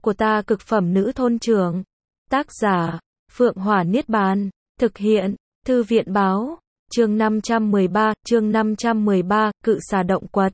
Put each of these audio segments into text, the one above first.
của ta cực phẩm nữ thôn trưởng. Tác giả, Phượng Hỏa Niết Bàn. Thực hiện, Thư viện báo. Chương 513, cự xà động quật.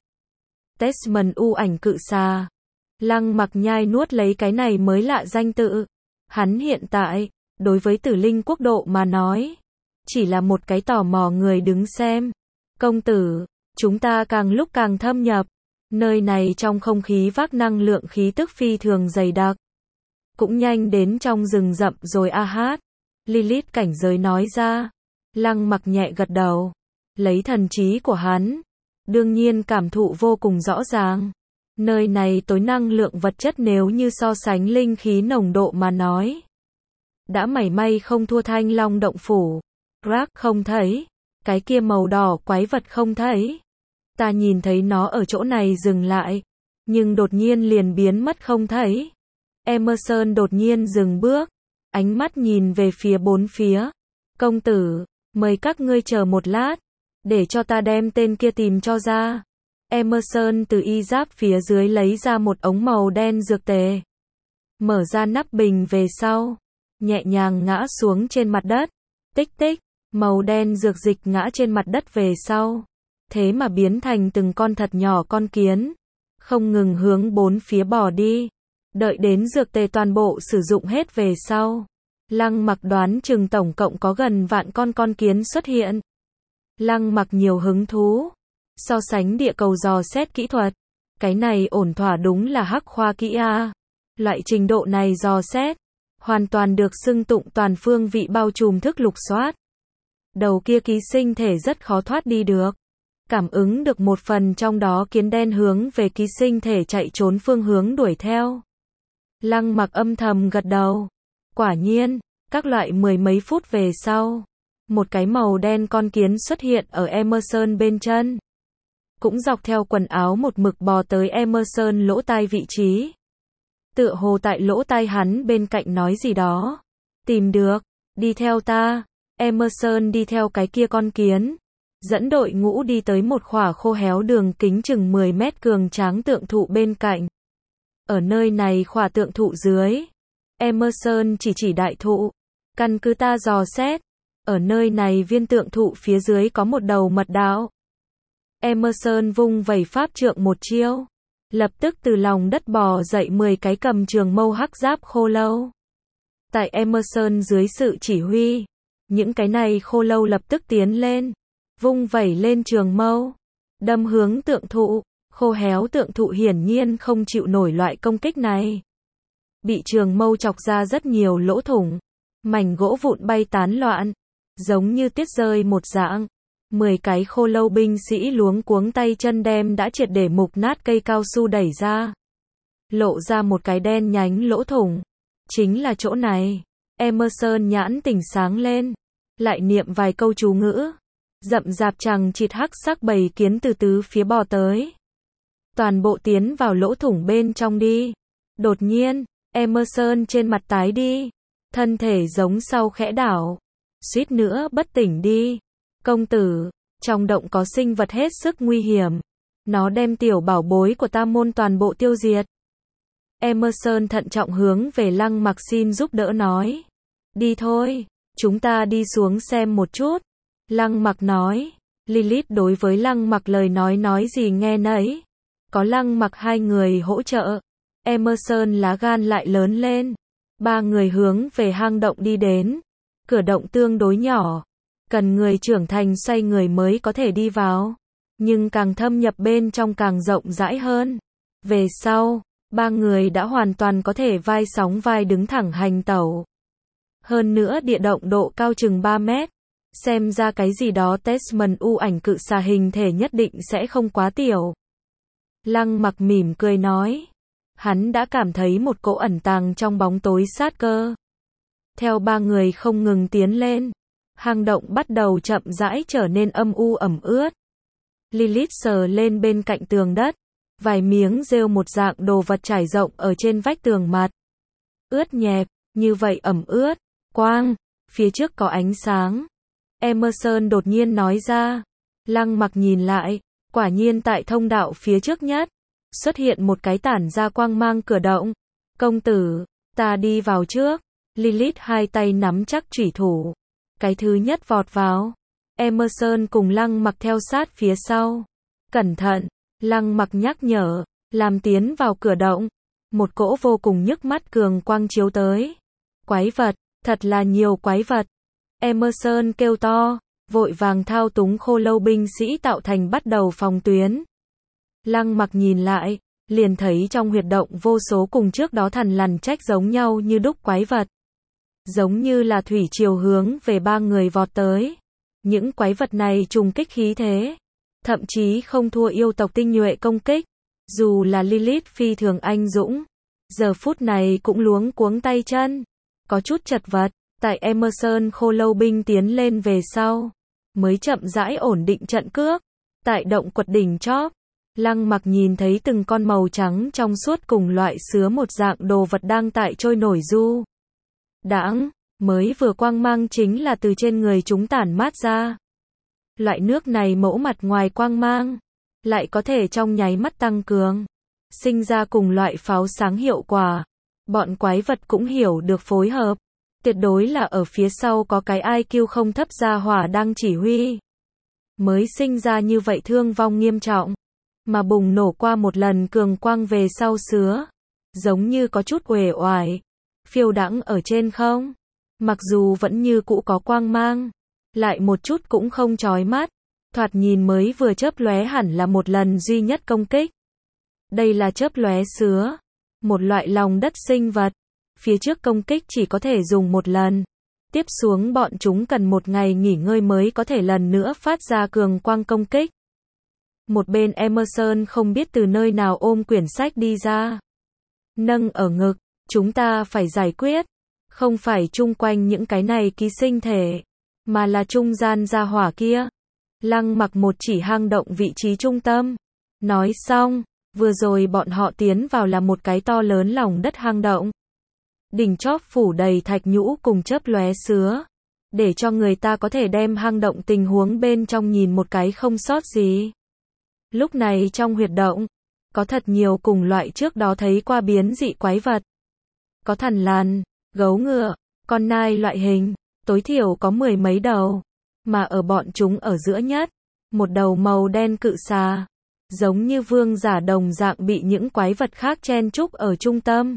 Desmond u ảnh cự xà. Lăng Mặc nhai nuốt lấy cái này mới lạ danh tự. Hắn hiện tại, đối với Tử Linh quốc độ mà nói, chỉ là một cái tò mò người đứng xem. Công tử, chúng ta càng lúc càng thâm nhập. Nơi này trong không khí vác năng lượng khí tức phi thường dày đặc. Cũng nhanh đến trong rừng rậm rồi a hát. Lilith cảnh giới nói ra. Lăng Mặc nhẹ gật đầu. Lấy thần trí của hắn, đương nhiên cảm thụ vô cùng rõ ràng. Nơi này tối năng lượng vật chất nếu như so sánh linh khí nồng độ mà nói, đã mảy may không thua Thanh Long động phủ. Rác không thấy. Cái kia màu đỏ quái vật không thấy. Ta nhìn thấy nó ở chỗ này dừng lại, nhưng đột nhiên liền biến mất không thấy. Emerson đột nhiên dừng bước, ánh mắt nhìn về phía bốn phía. Công tử, mời các ngươi chờ một lát, để cho ta đem tên kia tìm cho ra. Emerson từ y giáp phía dưới lấy ra một ống màu đen dược tề. Mở ra nắp bình về sau, nhẹ nhàng ngã xuống trên mặt đất. Tích tích, màu đen dược dịch ngã trên mặt đất về sau. Thế mà biến thành từng con thật nhỏ con kiến, không ngừng hướng bốn phía bỏ đi. Đợi đến dược tề toàn bộ sử dụng hết về sau, Lăng Mặc đoán chừng tổng cộng có gần vạn con kiến xuất hiện. Lăng Mặc nhiều hứng thú. So sánh địa cầu dò xét kỹ thuật, cái này ổn thỏa đúng là hắc khoa kỹ a. Loại trình độ này dò xét, hoàn toàn được xưng tụng toàn phương vị bao trùm thức lục soát. Đầu kia ký sinh thể rất khó thoát đi được. Cảm ứng được một phần trong đó kiến đen hướng về ký sinh thể chạy trốn phương hướng đuổi theo. Lăng Mặc âm thầm gật đầu. Quả nhiên, các loại mười mấy phút về sau, một cái màu đen con kiến xuất hiện ở Emerson bên chân. Cũng dọc theo quần áo một mực bò tới Emerson lỗ tai vị trí. Tựa hồ tại lỗ tai hắn bên cạnh nói gì đó. Tìm được, đi theo ta. Emerson đi theo cái kia con kiến, dẫn đội ngũ đi tới một khỏa khô héo đường kính chừng 10 mét cường tráng tượng thụ bên cạnh. Ở nơi này khỏa tượng thụ dưới, Emerson chỉ đại thụ. Căn cứ ta dò xét, ở nơi này viên tượng thụ phía dưới có một đầu mật đạo. Emerson vung vẩy pháp trượng một chiêu, lập tức từ lòng đất bò dậy 10 cái cầm trường mâu hắc giáp khô lâu. Tại Emerson dưới sự chỉ huy, những cái này khô lâu lập tức tiến lên, vung vẩy lên trường mâu, đâm hướng tượng thụ. Khô héo tượng thụ hiển nhiên không chịu nổi loại công kích này, bị trường mâu chọc ra rất nhiều lỗ thủng, mảnh gỗ vụn bay tán loạn, giống như tiết rơi một dạng. 10 cái khô lâu binh sĩ luống cuống tay chân đem đã triệt để mục nát cây cao su đẩy ra, lộ ra một cái đen nhánh lỗ thủng. Chính là chỗ này. Emerson nhãn tỉnh sáng lên, lại niệm vài câu chú ngữ. Rậm rạp chằng chịt hắc sắc bầy kiến từ tứ phía bò tới, toàn bộ tiến vào lỗ thủng bên trong đi. Đột nhiên, Emerson trên mặt tái đi, thân thể giống sau khẽ đảo, suýt nữa bất tỉnh đi. Công tử, trong động có sinh vật hết sức nguy hiểm, nó đem tiểu bảo bối của ta môn toàn bộ tiêu diệt. Emerson thận trọng hướng về Lăng Mặc xin giúp đỡ nói. Đi thôi, chúng ta đi xuống xem một chút. Lăng Mặc nói. Lilith đối với Lăng Mặc lời nói gì nghe nấy. Có Lăng Mặc hai người hỗ trợ, Emerson lá gan lại lớn lên. Ba người hướng về hang động đi đến. Cửa động tương đối nhỏ, cần người trưởng thành xoay người mới có thể đi vào, nhưng càng thâm nhập bên trong càng rộng rãi hơn. Về sau, ba người đã hoàn toàn có thể vai sóng vai đứng thẳng hành tẩu. Hơn nữa địa động độ cao chừng 3 mét. Xem ra cái gì đó Desmond u ảnh cự xà hình thể nhất định sẽ không quá tiểu. Lăng Mặc mỉm cười nói. Hắn đã cảm thấy một cỗ ẩn tàng trong bóng tối sát cơ. Theo ba người không ngừng tiến lên, hang động bắt đầu chậm rãi trở nên âm u ẩm ướt. Lilith sờ lên bên cạnh tường đất, vài miếng rêu một dạng đồ vật trải rộng ở trên vách tường mặt. Ướt nhẹp, như vậy ẩm ướt. Quang, phía trước có ánh sáng. Emerson đột nhiên nói ra. Lăng Mặc nhìn lại, quả nhiên tại thông đạo phía trước nhất, xuất hiện một cái tản ra quang mang cửa động. Công tử, ta đi vào trước. Lilith hai tay nắm chắc chủy thủ. Cái thứ nhất vọt vào. Emerson cùng Lăng Mặc theo sát phía sau. Cẩn thận, Lăng Mặc nhắc nhở, làm tiến vào cửa động. Một cỗ vô cùng nhức mắt cường quang chiếu tới. Quái vật, thật là nhiều quái vật. Emerson kêu to, vội vàng thao túng khô lâu binh sĩ tạo thành bắt đầu phòng tuyến. Lăng Mặc nhìn lại, liền thấy trong huyệt động vô số cùng trước đó thằn lằn trách giống nhau như đúc quái vật. Giống như là thủy triều hướng về ba người vọt tới. Những quái vật này trùng kích khí thế, thậm chí không thua yêu tộc tinh nhuệ công kích. Dù là Lilith phi thường anh dũng, giờ phút này cũng luống cuống tay chân, có chút chật vật. Tại Emerson khô lâu binh tiến lên về sau, mới chậm rãi ổn định trận cước. Tại động quật đỉnh chóp, Lăng Mặc nhìn thấy từng con màu trắng trong suốt cùng loại sứa một dạng đồ vật đang tại trôi nổi du đãng, mới vừa quang mang chính là từ trên người chúng tản mát ra. Loại nước này mẫu mặt ngoài quang mang, lại có thể trong nháy mắt tăng cường, sinh ra cùng loại pháo sáng hiệu quả. Bọn quái vật cũng hiểu được phối hợp, tuyệt đối là ở phía sau có cái IQ không thấp gia hỏa đang chỉ huy, mới sinh ra như vậy thương vong nghiêm trọng. Mà bùng nổ qua một lần cường quang về sau sứa, giống như có chút uể oải, phiêu đãng ở trên không. Mặc dù vẫn như cũ có quang mang, lại một chút cũng không chói mắt, thoạt nhìn mới vừa chớp lóe hẳn là một lần duy nhất công kích. Đây là chớp lóe sứa, một loại lòng đất sinh vật, phía trước công kích chỉ có thể dùng một lần, tiếp xuống bọn chúng cần một ngày nghỉ ngơi mới có thể lần nữa phát ra cường quang công kích. Một bên Emerson không biết từ nơi nào ôm quyển sách đi ra, nâng ở ngực, chúng ta phải giải quyết, không phải chung quanh những cái này ký sinh thể, mà là trung gian gia hỏa kia. Lăng Mặc một chỉ hang động vị trí trung tâm, nói xong, vừa rồi bọn họ tiến vào là một cái to lớn lòng đất hang động. Đỉnh chóp phủ đầy thạch nhũ cùng chớp lóe sứa, để cho người ta có thể đem hang động tình huống bên trong nhìn một cái không sót gì. Lúc này trong huyệt động, có thật nhiều cùng loại trước đó thấy qua biến dị quái vật. Có thằn lằn, gấu ngựa, con nai loại hình, tối thiểu có 10 mấy đầu. Mà ở bọn chúng ở giữa nhất, một đầu màu đen cự xà, giống như vương giả đồng dạng bị những quái vật khác chen chúc ở trung tâm.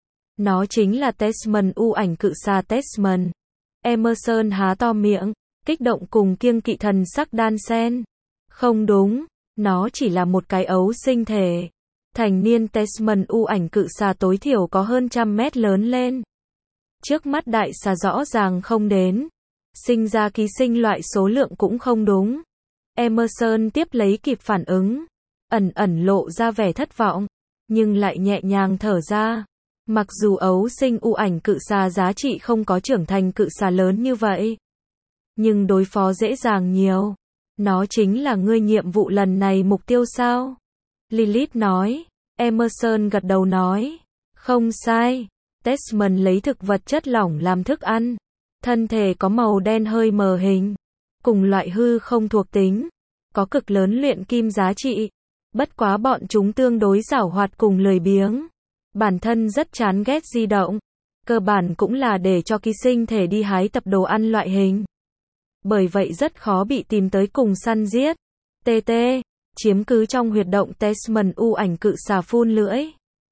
Nó chính là Testament u ảnh cự xà Testament. Emerson há to miệng, kích động cùng kiêng kỵ thần sắc đan xen. Không đúng, nó chỉ là một cái ấu sinh thể. Thành niên Testament u ảnh cự xà tối thiểu có hơn 100 mét lớn lên. Trước mắt đại xà rõ ràng không đến. Sinh ra ký sinh loại số lượng cũng không đúng. Emerson tiếp lấy kịp phản ứng, ẩn ẩn lộ ra vẻ thất vọng, nhưng lại nhẹ nhàng thở ra. Mặc dù ấu sinh u ảnh cự xà giá trị không có trưởng thành cự xà lớn như vậy, nhưng đối phó dễ dàng nhiều. Nó chính là ngươi nhiệm vụ lần này mục tiêu sao? Lilith nói. Emerson gật đầu nói. Không sai. Testament lấy thực vật chất lỏng làm thức ăn. Thân thể có màu đen hơi mờ hình. Cùng loại hư không thuộc tính. Có cực lớn luyện kim giá trị. Bất quá bọn chúng tương đối giảo hoạt cùng lười biếng. Bản thân rất chán ghét di động. Cơ bản cũng là để cho ký sinh thể đi hái tập đồ ăn loại hình. Bởi vậy rất khó bị tìm tới cùng săn giết. TT, chiếm cứ trong huyệt động Testament u ảnh cự xà phun lưỡi.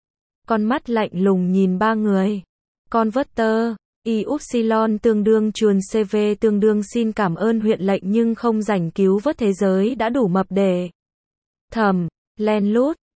Con mắt lạnh lùng nhìn ba người. Converter, Ypsilon tương đương chuồn CV tương đương xin cảm ơn huyện lệnh nhưng không rảnh cứu vớt thế giới đã đủ mập để. Thầm, len lút,